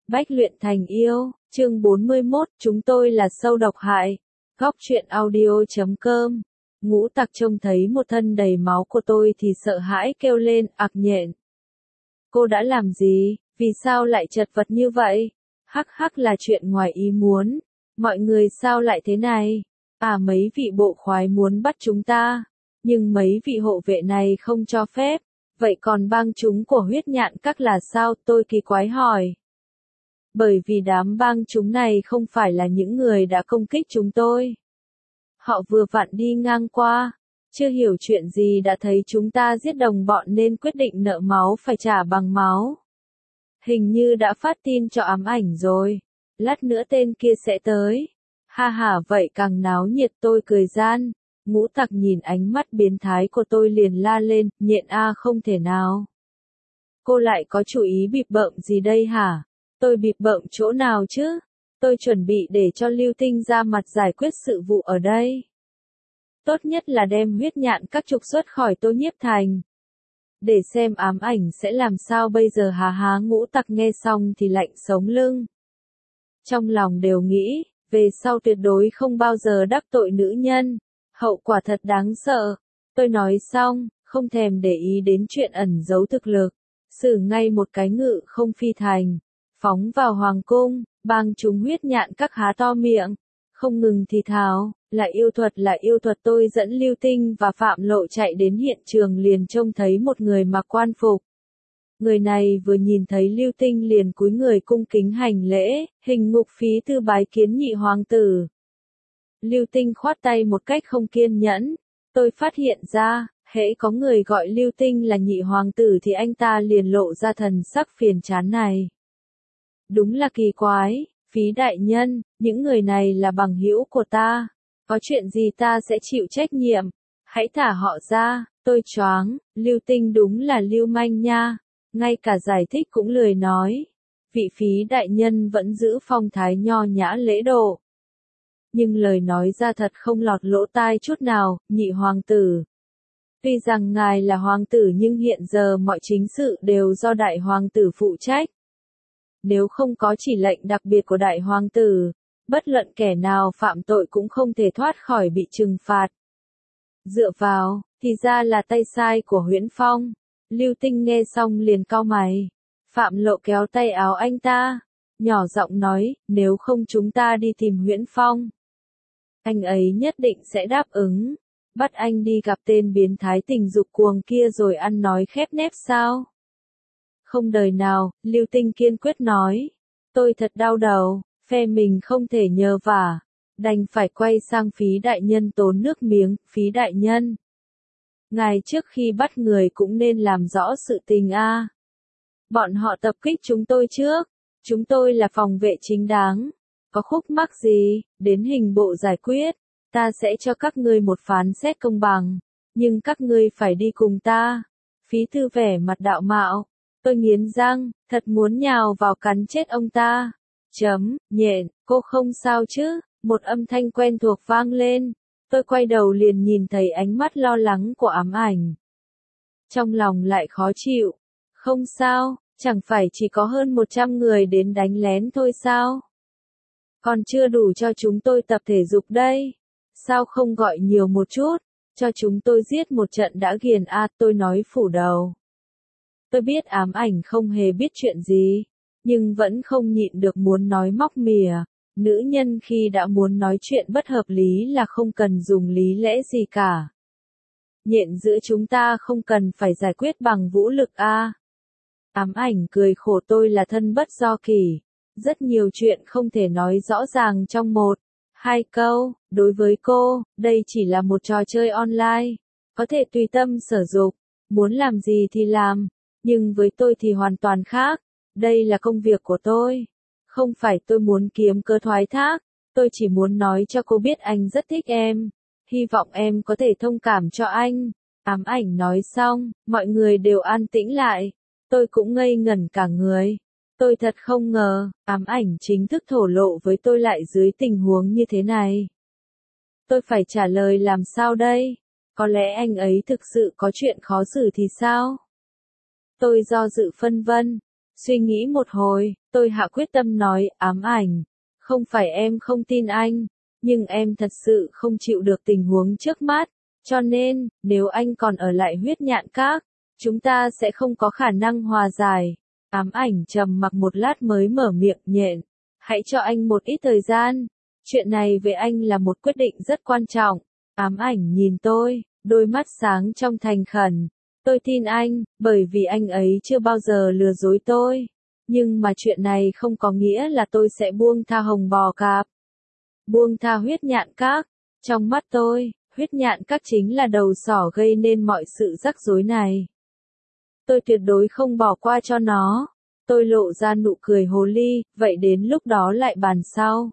Bách luyện thành yêu, chương 41, chúng tôi là sâu độc hại. Góc truyện audio.com. Ngũ Tặc trông thấy một thân đầy máu của tôi thì sợ hãi kêu lên, ặc nhện. Cô đã làm gì, vì sao lại chật vật như vậy? Hắc hắc là chuyện ngoài ý muốn. Mọi người sao lại thế này? À, mấy vị bộ khoái muốn bắt chúng ta, nhưng mấy vị hộ vệ này không cho phép. Vậy còn bang chúng của huyết nhạn các là sao? Tôi kỳ quái hỏi. Bởi vì đám bang chúng này không phải là những người đã công kích chúng tôi. Họ vừa vặn đi ngang qua, chưa hiểu chuyện gì đã thấy chúng ta giết đồng bọn nên quyết định nợ máu phải trả bằng máu. Hình như đã phát tin cho ám ảnh rồi, lát nữa tên kia sẽ tới. Ha ha, vậy càng náo nhiệt, tôi cười gian. Ngũ Tặc nhìn ánh mắt biến thái của tôi liền la lên, nhện a, không thể nào. Cô lại có chủ ý bịp bợm gì đây hả? Tôi bịp bợm chỗ nào chứ? Tôi chuẩn bị để cho Lưu Tinh ra mặt giải quyết sự vụ ở đây. Tốt nhất là đem huyết nhạn các trục xuất khỏi Tô Nhiếp Thành. Để xem ám ảnh sẽ làm sao bây giờ há há. Ngũ Tặc nghe xong thì lạnh sống lưng. Trong lòng đều nghĩ, về sau tuyệt đối không bao giờ đắc tội nữ nhân. Hậu quả thật đáng sợ. Tôi nói xong, không thèm để ý đến chuyện ẩn giấu thực lực. Sử ngay một cái ngự không phi thành. Phóng vào hoàng cung, bang chúng huyết nhạn các há to miệng. Không ngừng thì thào, là yêu thuật. Tôi dẫn Lưu Tinh và Phạm Lộ chạy đến hiện trường liền trông thấy một người mặc quan phục. Người này vừa nhìn thấy Lưu Tinh liền cúi người cung kính hành lễ, hình ngục phí tư bái kiến nhị hoàng tử. Lưu Tinh khoát tay một cách không kiên nhẫn. Tôi phát hiện ra, hễ có người gọi Lưu Tinh là nhị hoàng tử thì anh ta liền lộ ra thần sắc phiền chán này. Đúng là kỳ quái, Phí đại nhân, những người này là bằng hữu của ta. Có chuyện gì ta sẽ chịu trách nhiệm. Hãy thả họ ra. Tôi choáng, Lưu Tinh đúng là lưu manh nha. Ngay cả giải thích cũng lười nói. Vị Phí đại nhân vẫn giữ phong thái nho nhã lễ độ. Nhưng lời nói ra thật không lọt lỗ tai chút nào, nhị hoàng tử. Tuy rằng ngài là hoàng tử nhưng hiện giờ mọi chính sự đều do đại hoàng tử phụ trách. Nếu không có chỉ lệnh đặc biệt của đại hoàng tử, bất luận kẻ nào phạm tội cũng không thể thoát khỏi bị trừng phạt. Dựa vào, thì ra là tay sai của Huyễn Phong. Lưu Tinh nghe xong liền cau mày. Phạm Lộ kéo tay áo anh ta, nhỏ giọng nói, nếu không chúng ta đi tìm Huyễn Phong. Anh ấy nhất định sẽ đáp ứng. Bắt anh đi gặp tên biến thái tình dục cuồng kia rồi ăn nói khép nép sao? Không đời nào, Lưu Tinh kiên quyết nói. Tôi thật đau đầu, phe mình không thể nhờ vả. Đành phải quay sang Phí đại nhân tốn nước miếng, Phí đại nhân. Ngài trước khi bắt người cũng nên làm rõ sự tình a. Bọn họ tập kích chúng tôi trước. Chúng tôi là phòng vệ chính đáng. Có khúc mắc gì, đến hình bộ giải quyết. Ta sẽ cho các ngươi một phán xét công bằng. Nhưng các ngươi phải đi cùng ta. Phí Thư vẻ mặt đạo mạo. Tôi nghiến răng, thật muốn nhào vào cắn chết ông ta. Nhện, cô không sao chứ? Một âm thanh quen thuộc vang lên. Tôi quay đầu liền nhìn thấy ánh mắt lo lắng của ám ảnh. Trong lòng lại khó chịu. Không sao, chẳng phải chỉ có hơn 100 người đến đánh lén thôi sao? Còn chưa đủ cho chúng tôi tập thể dục đây. Sao không gọi nhiều một chút, cho chúng tôi giết một trận đã ghiền a. Tôi nói phủ đầu. Tôi biết ám ảnh không hề biết chuyện gì, nhưng vẫn không nhịn được muốn nói móc mỉa. Nữ nhân khi đã muốn nói chuyện bất hợp lý là không cần dùng lý lẽ gì cả. Nhện giữa chúng ta không cần phải giải quyết bằng vũ lực a. Ám ảnh cười khổ, tôi là thân bất do kỷ. Rất nhiều chuyện không thể nói rõ ràng trong một, hai câu. Đối với cô, đây chỉ là một trò chơi online. Có thể tùy tâm sở dục, muốn làm gì thì làm. Nhưng với tôi thì hoàn toàn khác. Đây là công việc của tôi. Không phải tôi muốn kiếm cớ thoái thác. Tôi chỉ muốn nói cho cô biết anh rất thích em. Hy vọng em có thể thông cảm cho anh. Ám ảnh nói xong, mọi người đều an tĩnh lại. Tôi cũng ngây ngẩn cả người. Tôi thật không ngờ, ám ảnh chính thức thổ lộ với tôi lại dưới tình huống như thế này. Tôi phải trả lời làm sao đây? Có lẽ anh ấy thực sự có chuyện khó xử thì sao? Tôi do dự phân vân. Suy nghĩ một hồi, tôi hạ quyết tâm nói, ám ảnh. Không phải em không tin anh, nhưng em thật sự không chịu được tình huống trước mắt. Cho nên, nếu anh còn ở lại huyết nhạn các, chúng ta sẽ không có khả năng hòa giải. Ám ảnh trầm mặc một lát mới mở miệng nhện. Hãy cho anh một ít thời gian. Chuyện này với anh là một quyết định rất quan trọng. Ám ảnh nhìn tôi, đôi mắt sáng trong thành khẩn. Tôi tin anh, bởi vì anh ấy chưa bao giờ lừa dối tôi. Nhưng mà chuyện này không có nghĩa là tôi sẽ buông tha hồng bò cạp. Buông tha huyết nhạn các. Trong mắt tôi, huyết nhạn các chính là đầu sỏ gây nên mọi sự rắc rối này. Tôi tuyệt đối không bỏ qua cho nó. Tôi lộ ra nụ cười hồ ly, vậy đến lúc đó lại bàn sau.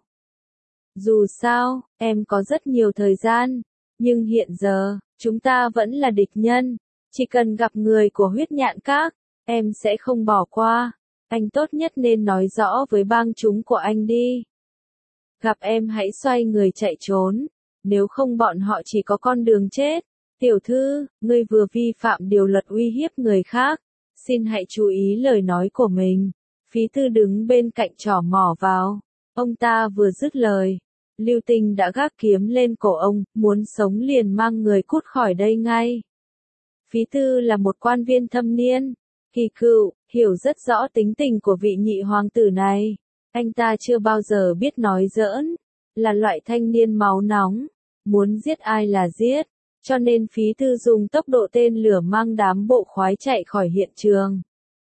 Dù sao, em có rất nhiều thời gian, nhưng hiện giờ, chúng ta vẫn là địch nhân. Chỉ cần gặp người của huyết nhạn các, em sẽ không bỏ qua. Anh tốt nhất nên nói rõ với bang chúng của anh đi. Gặp em hãy xoay người chạy trốn, nếu không bọn họ chỉ có con đường chết. Tiểu thư, ngươi vừa vi phạm điều luật uy hiếp người khác. Xin hãy chú ý lời nói của mình. Phí thư đứng bên cạnh trỏ mỏ vào. Ông ta vừa dứt lời. Lưu Tinh đã gác kiếm lên cổ ông, muốn sống liền mang người cút khỏi đây ngay. Phí thư là một quan viên thâm niên, kỳ cựu, hiểu rất rõ tính tình của vị nhị hoàng tử này. Anh ta chưa bao giờ biết nói giỡn, là loại thanh niên máu nóng, muốn giết ai là giết, cho nên phí thư dùng tốc độ tên lửa mang đám bộ khoái chạy khỏi hiện trường.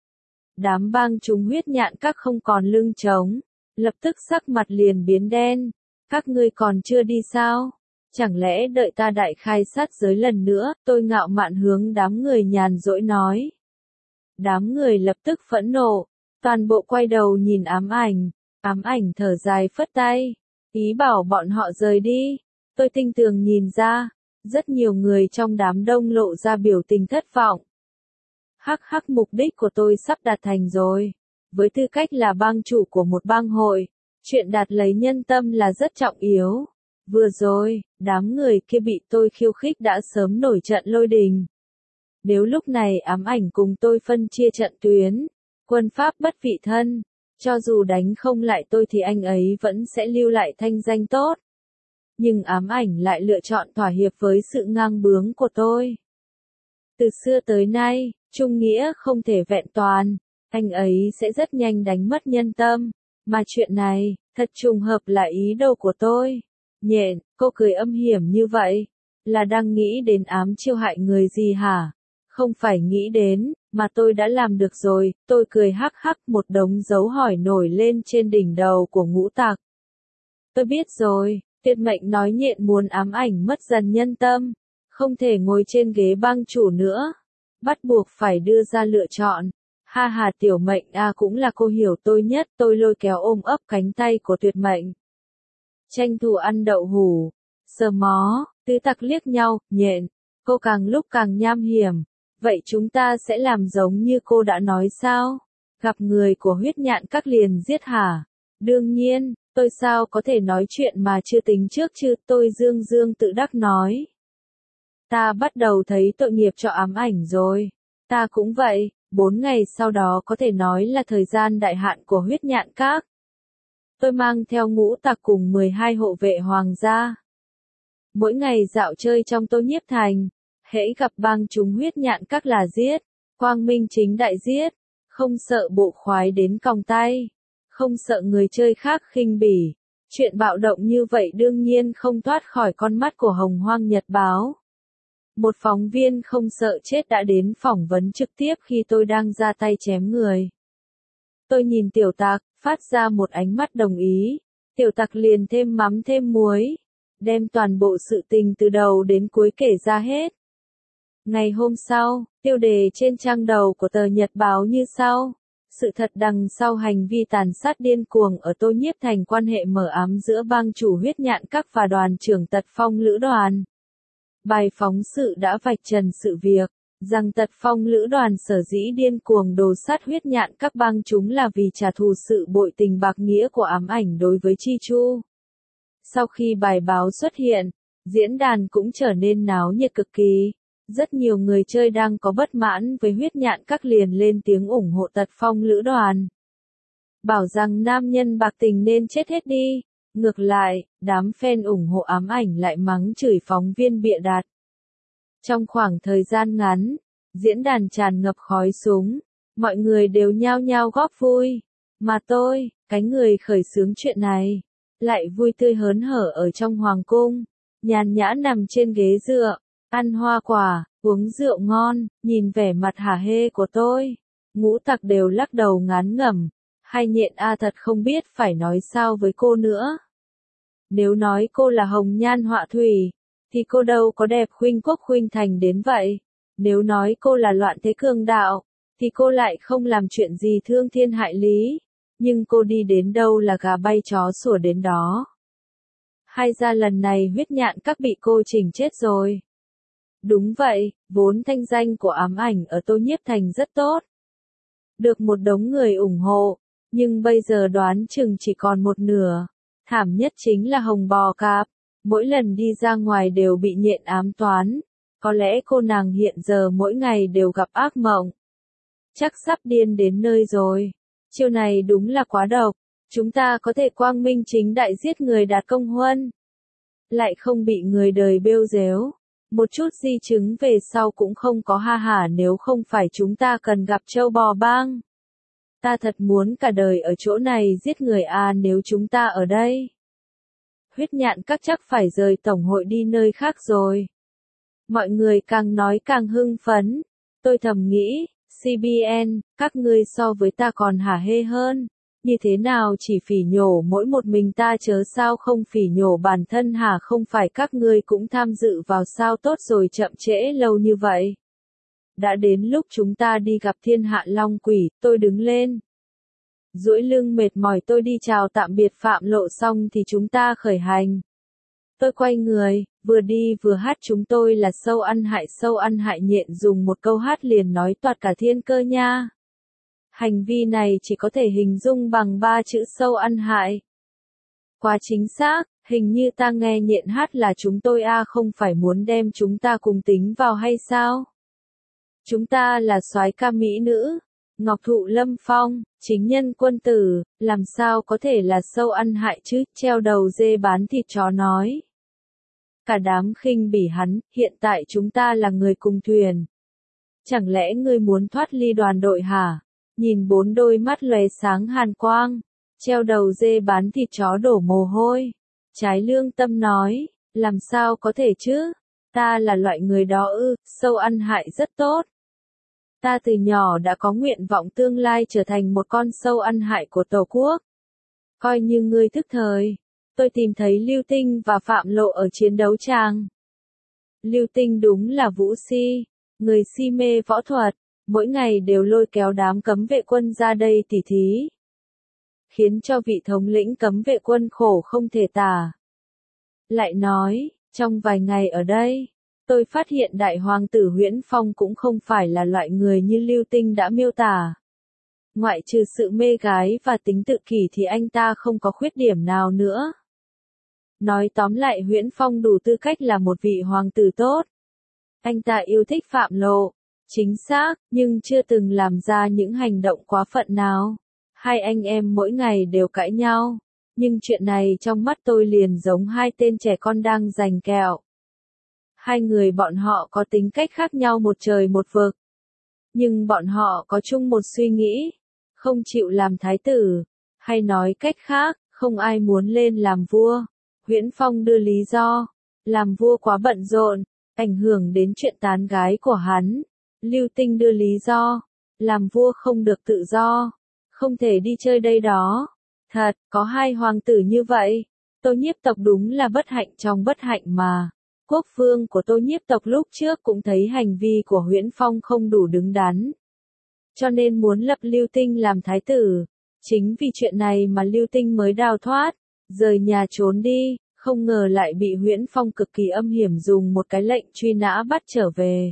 Đám bang chúng huyết nhạn các không còn lưng trống, lập tức sắc mặt liền biến đen. Các ngươi còn chưa đi sao? Chẳng lẽ đợi ta đại khai sát giới lần nữa? Tôi ngạo mạn hướng đám người nhàn rỗi nói. Đám người lập tức phẫn nộ, toàn bộ quay đầu nhìn ám ảnh. Ám ảnh thở dài phất tay, ý bảo bọn họ rời đi. Tôi tinh tường nhìn ra, rất nhiều người trong đám đông lộ ra biểu tình thất vọng. Hắc hắc, mục đích của tôi sắp đạt thành rồi. Với tư cách là bang chủ của một bang hội, chuyện đạt lấy nhân tâm là rất trọng yếu. Vừa rồi, đám người kia bị tôi khiêu khích đã sớm nổi trận lôi đình. Nếu lúc này ám ảnh cùng tôi phân chia trận tuyến, quân pháp bất vị thân, cho dù đánh không lại tôi thì anh ấy vẫn sẽ lưu lại thanh danh tốt. Nhưng ám ảnh lại lựa chọn thỏa hiệp với sự ngang bướng của tôi. Từ xưa tới nay, trung nghĩa không thể vẹn toàn, anh ấy sẽ rất nhanh đánh mất nhân tâm. Mà chuyện này, thật trùng hợp là ý đồ của tôi. Nhện, cô cười âm hiểm như vậy, là đang nghĩ đến ám chiêu hại người gì hả? Không phải nghĩ đến, mà tôi đã làm được rồi. Tôi cười hắc hắc, một đống dấu hỏi nổi lên trên đỉnh đầu của Ngũ Tặc. Tôi biết rồi, Tuyệt Mệnh nói nhện muốn ám ảnh mất dần nhân tâm, không thể ngồi trên ghế bang chủ nữa, bắt buộc phải đưa ra lựa chọn. Ha ha, Tiểu Mệnh cũng là cô hiểu tôi nhất. Tôi lôi kéo ôm ấp cánh tay của Tuyệt Mệnh. Tranh thủ ăn đậu hủ, sờ mó, tứ tặc liếc nhau. Nhện, cô càng lúc càng nham hiểm. Vậy chúng ta sẽ làm giống như cô đã nói sao? Gặp người của huyết nhạn các liền giết hả? Đương nhiên, tôi sao có thể nói chuyện mà chưa tính trước chứ? Tôi dương dương tự đắc nói. Ta bắt đầu thấy tội nghiệp cho ám ảnh rồi. Ta cũng vậy. 4 ngày sau đó có thể nói là thời gian đại hạn của huyết nhạn các. Tôi mang theo Ngũ Tặc cùng 12 hộ vệ hoàng gia. Mỗi ngày dạo chơi trong Tô Nhiếp Thành, hễ gặp bang chúng huyết nhạn các là giết, quang minh chính đại giết, không sợ bộ khoái đến còng tay, không sợ người chơi khác khinh bỉ. Chuyện bạo động như vậy đương nhiên không thoát khỏi con mắt của Hồng Hoang Nhật Báo. Một phóng viên không sợ chết đã đến phỏng vấn trực tiếp khi tôi đang ra tay chém người. Tôi nhìn Tiểu Tặc, phát ra một ánh mắt đồng ý. Tiểu Tặc liền thêm mắm thêm muối, đem toàn bộ sự tình từ đầu đến cuối kể ra hết. Ngày hôm sau, tiêu đề trên trang đầu của tờ Nhật Báo như sau. Sự thật đằng sau hành vi tàn sát điên cuồng ở Tô Nhiếp Thành, quan hệ mờ ám giữa bang chủ huyết nhạn các và đoàn trưởng Tật Phong Lữ đoàn. Bài phóng sự đã vạch trần sự việc, rằng Tật Phong Lữ đoàn sở dĩ điên cuồng đồ sát huyết nhạn các bang chúng là vì trả thù sự bội tình bạc nghĩa của ám ảnh đối với Chi Chu. Sau khi bài báo xuất hiện, diễn đàn cũng trở nên náo nhiệt cực kỳ. Rất nhiều người chơi đang có bất mãn với huyết nhạn các liền lên tiếng ủng hộ Tật Phong lữ đoàn. Bảo rằng nam nhân bạc tình nên chết hết đi. Ngược lại, đám fan ủng hộ ám ảnh lại mắng chửi phóng viên bịa đặt. Trong khoảng thời gian ngắn, diễn đàn tràn ngập khói súng, mọi người đều nhao nhao góp vui. Mà tôi, cái người khởi xướng chuyện này, lại vui tươi hớn hở ở trong hoàng cung, nhàn nhã nằm trên ghế dựa, ăn hoa quả, uống rượu ngon, nhìn vẻ mặt hả hê của tôi. Ngũ Tặc đều lắc đầu ngán ngẩm, Hai Nhện thật không biết phải nói sao với cô nữa. Nếu nói cô là hồng nhan họa thủy, thì cô đâu có đẹp khuynh quốc khuynh thành đến vậy. Nếu nói cô là loạn thế cường đạo, thì cô lại không làm chuyện gì thương thiên hại lý. Nhưng cô đi đến đâu là gà bay chó sủa đến đó. Hay ra lần này huyết nhạn các bị cô chỉnh chết rồi. Đúng vậy, vốn thanh danh của ám ảnh ở Tô Nhiếp Thành rất tốt. Được một đống người ủng hộ, nhưng bây giờ đoán chừng chỉ còn một nửa. Thảm nhất chính là Hồng Bò Cạp, mỗi lần đi ra ngoài đều bị nhện ám toán. Có lẽ cô nàng hiện giờ mỗi ngày đều gặp ác mộng. Chắc sắp điên đến nơi rồi. Chiêu này đúng là quá độc. Chúng ta có thể quang minh chính đại giết người đạt công huân. Lại không bị người đời bêu dếu. Một chút di chứng về sau cũng không có ha hả nếu không phải chúng ta cần gặp châu bò bang. Ta thật muốn cả đời ở chỗ này giết người nếu chúng ta ở đây. Huyết nhạn các chắc phải rời tổng hội đi nơi khác rồi. Mọi người càng nói càng hưng phấn. Tôi thầm nghĩ, CBN, các ngươi so với ta còn hả hê hơn. Như thế nào chỉ phỉ nhổ mỗi một mình ta chớ sao không phỉ nhổ bản thân hả không phải các ngươi cũng tham dự vào sao tốt rồi chậm trễ lâu như vậy. Đã đến lúc chúng ta đi gặp thiên hạ long quỷ, tôi đứng lên. Duỗi lưng mệt mỏi tôi đi chào tạm biệt Phạm Lộ xong thì chúng ta khởi hành. Tôi quay người, vừa đi vừa hát chúng tôi là sâu ăn hại nhện dùng một câu hát liền nói toạt cả thiên cơ nha. Hành vi này chỉ có thể hình dung bằng 3 chữ sâu ăn hại. Quá chính xác, hình như ta nghe nhện hát là chúng tôi không phải muốn đem chúng ta cùng tính vào hay sao? Chúng ta là soái ca mỹ nữ, ngọc thụ lâm phong, chính nhân quân tử, làm sao có thể là sâu ăn hại chứ, treo đầu dê bán thịt chó nói. Cả đám khinh bỉ hắn, hiện tại chúng ta là người cùng thuyền. Chẳng lẽ ngươi muốn thoát ly đoàn đội hả? Nhìn 4 đôi mắt lóe sáng hàn quang, treo đầu dê bán thịt chó đổ mồ hôi. Trái lương tâm nói, làm sao có thể chứ? Ta là loại người đó sâu ăn hại rất tốt. Ta từ nhỏ đã có nguyện vọng tương lai trở thành một con sâu ăn hại của Tổ quốc. Coi như ngươi thức thời. Tôi tìm thấy Lưu Tinh và Phạm Lộ ở chiến đấu tràng. Lưu Tinh đúng là vũ si, người si mê võ thuật, mỗi ngày đều lôi kéo đám cấm vệ quân ra đây tỉ thí. Khiến cho vị thống lĩnh cấm vệ quân khổ không thể tả. Lại nói, trong vài ngày ở đây, tôi phát hiện đại hoàng tử Huyễn Phong cũng không phải là loại người như Lưu Tinh đã miêu tả. Ngoại trừ sự mê gái và tính tự kỷ thì anh ta không có khuyết điểm nào nữa. Nói tóm lại Huyễn Phong đủ tư cách là một vị hoàng tử tốt. Anh ta yêu thích Phạm Lộ, chính xác, nhưng chưa từng làm ra những hành động quá phận nào. Hai anh em mỗi ngày đều cãi nhau, nhưng chuyện này trong mắt tôi liền giống hai tên trẻ con đang giành kẹo. Hai người bọn họ có tính cách khác nhau một trời một vực. Nhưng bọn họ có chung một suy nghĩ, không chịu làm thái tử, hay nói cách khác, không ai muốn lên làm vua. Huyễn Phong đưa lý do, làm vua quá bận rộn, ảnh hưởng đến chuyện tán gái của hắn. Lưu Tinh đưa lý do, làm vua không được tự do, không thể đi chơi đây đó. Thật, có hai hoàng tử như vậy. Tô Nhiếp tộc đúng là bất hạnh trong bất hạnh mà. Quốc vương của Tô Nhiếp tộc lúc trước cũng thấy hành vi của Huyễn Phong không đủ đứng đắn. Cho nên muốn lập Lưu Tinh làm thái tử. Chính vì chuyện này mà Lưu Tinh mới đào thoát, rời nhà trốn đi, không ngờ lại bị Huyễn Phong cực kỳ âm hiểm dùng một cái lệnh truy nã bắt trở về.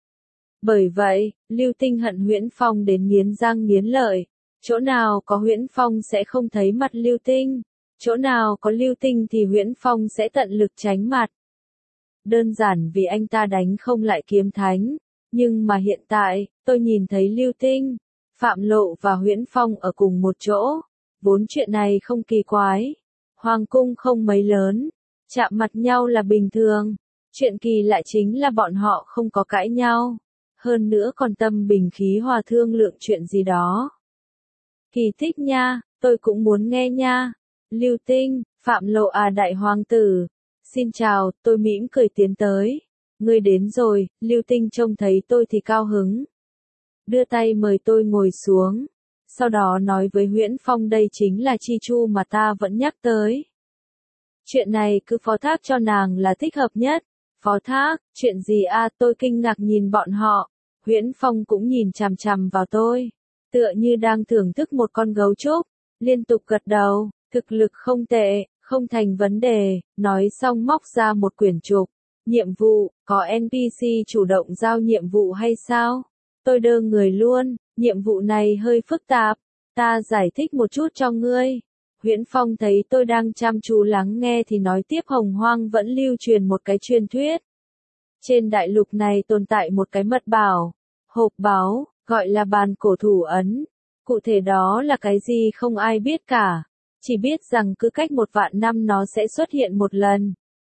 Bởi vậy, Lưu Tinh hận Huyễn Phong đến nghiến răng nghiến lợi. Chỗ nào có Huyễn Phong sẽ không thấy mặt Lưu Tinh. Chỗ nào có Lưu Tinh thì Huyễn Phong sẽ tận lực tránh mặt. đơn giản vì anh ta đánh không lại kiếm thánh. Nhưng mà hiện tại, tôi nhìn thấy Lưu Tinh, Phạm Lộ và Huyễn Phong ở cùng một chỗ. Vốn chuyện này không kỳ quái. Hoàng cung không mấy lớn, chạm mặt nhau là bình thường. Chuyện kỳ lạ chính là bọn họ không có cãi nhau. Hơn nữa còn tâm bình khí hòa thương lượng chuyện gì đó. Kỳ tích nha, tôi cũng muốn nghe nha. Lưu Tinh, Phạm Lộ à đại hoàng tử. Xin chào, tôi mỉm cười tiến tới. Ngươi đến rồi, Lưu Tinh trông thấy tôi thì cao hứng. Đưa tay mời tôi ngồi xuống. Sau đó nói với Huyễn Phong đây chính là Chi Chu mà ta vẫn nhắc tới. Chuyện này cứ phó thác cho nàng là thích hợp nhất. Phó thác, chuyện gì à, tôi kinh ngạc nhìn bọn họ. Huyễn Phong cũng nhìn chằm chằm vào tôi. Tựa như đang thưởng thức một con gấu trúc. Liên tục gật đầu, thực lực không tệ, không thành vấn đề. Nói xong móc ra một quyển trục. Nhiệm vụ, có NPC chủ động giao nhiệm vụ hay sao? Tôi đơ người luôn, nhiệm vụ này hơi phức tạp. Ta giải thích một chút cho ngươi. Huyễn Phong thấy tôi đang chăm chú lắng nghe thì nói tiếp Hồng Hoang vẫn lưu truyền một cái truyền thuyết. Trên đại lục này tồn tại một cái mật bảo, hộp báu, gọi là bàn cổ thủ ấn. Cụ thể đó là cái gì không ai biết cả. Chỉ biết rằng cứ cách 1.000.000 năm nó sẽ xuất hiện một lần.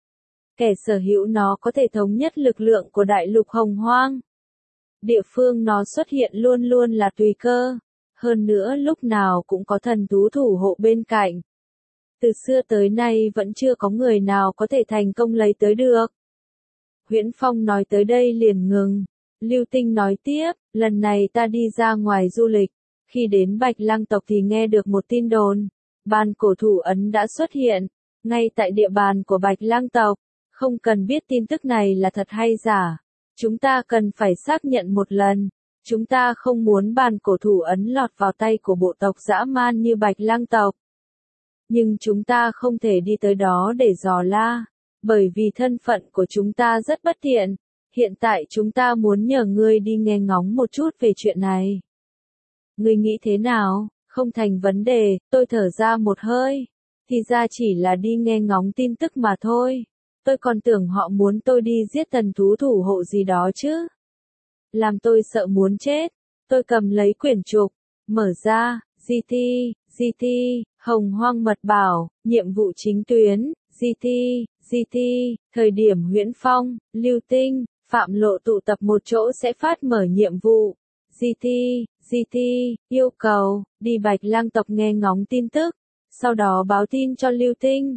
Kẻ sở hữu nó có thể thống nhất lực lượng của đại lục Hồng Hoang. Địa phương nó xuất hiện luôn luôn là tùy cơ. Hơn nữa lúc nào cũng có thần thú thủ hộ bên cạnh. Từ xưa tới nay vẫn chưa có người nào có thể thành công lấy tới được. Huyễn Phong nói tới đây liền ngừng. Lưu Tinh nói tiếp, lần này ta đi ra ngoài du lịch. Khi đến Bạch Lang tộc thì nghe được một tin đồn. Bàn cổ thủ ấn đã xuất hiện. Ngay tại địa bàn của Bạch Lang tộc. Không cần biết tin tức này là thật hay giả. Chúng ta cần phải xác nhận một lần. Chúng ta không muốn bàn cổ thủ ấn lọt vào tay của bộ tộc dã man như Bạch Lang tộc. Nhưng chúng ta không thể đi tới đó để dò la. Bởi vì thân phận của chúng ta rất bất thiện. Hiện tại chúng ta muốn nhờ ngươi đi nghe ngóng một chút về chuyện này. Ngươi nghĩ thế nào? Không thành vấn đề, tôi thở ra một hơi. Thì ra chỉ là đi nghe ngóng tin tức mà thôi. Tôi còn tưởng họ muốn tôi đi giết thần thú thủ hộ gì đó chứ. Làm tôi sợ muốn chết. Tôi cầm lấy quyển trục, mở ra, GT, Hồng Hoang mật bảo, nhiệm vụ chính tuyến, GT, thời điểm Huyễn Phong, Lưu Tinh, Phạm Lộ tụ tập một chỗ sẽ phát mở nhiệm vụ. GT, yêu cầu, đi Bạch Lang tộc nghe ngóng tin tức, sau đó báo tin cho Lưu Tinh.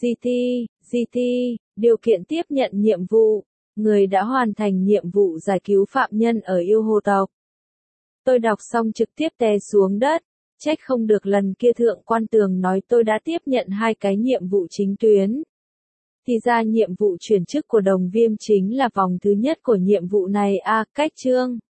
GT, điều kiện tiếp nhận nhiệm vụ, người đã hoàn thành nhiệm vụ giải cứu phạm nhân ở yêu hồ tộc. Tôi đọc xong trực tiếp té xuống đất, trách không được lần kia thượng quan tường nói tôi đã tiếp nhận 2 cái nhiệm vụ chính tuyến. Thì ra nhiệm vụ chuyển chức của Đồng Viêm chính là vòng thứ nhất của nhiệm vụ này à, cách chương.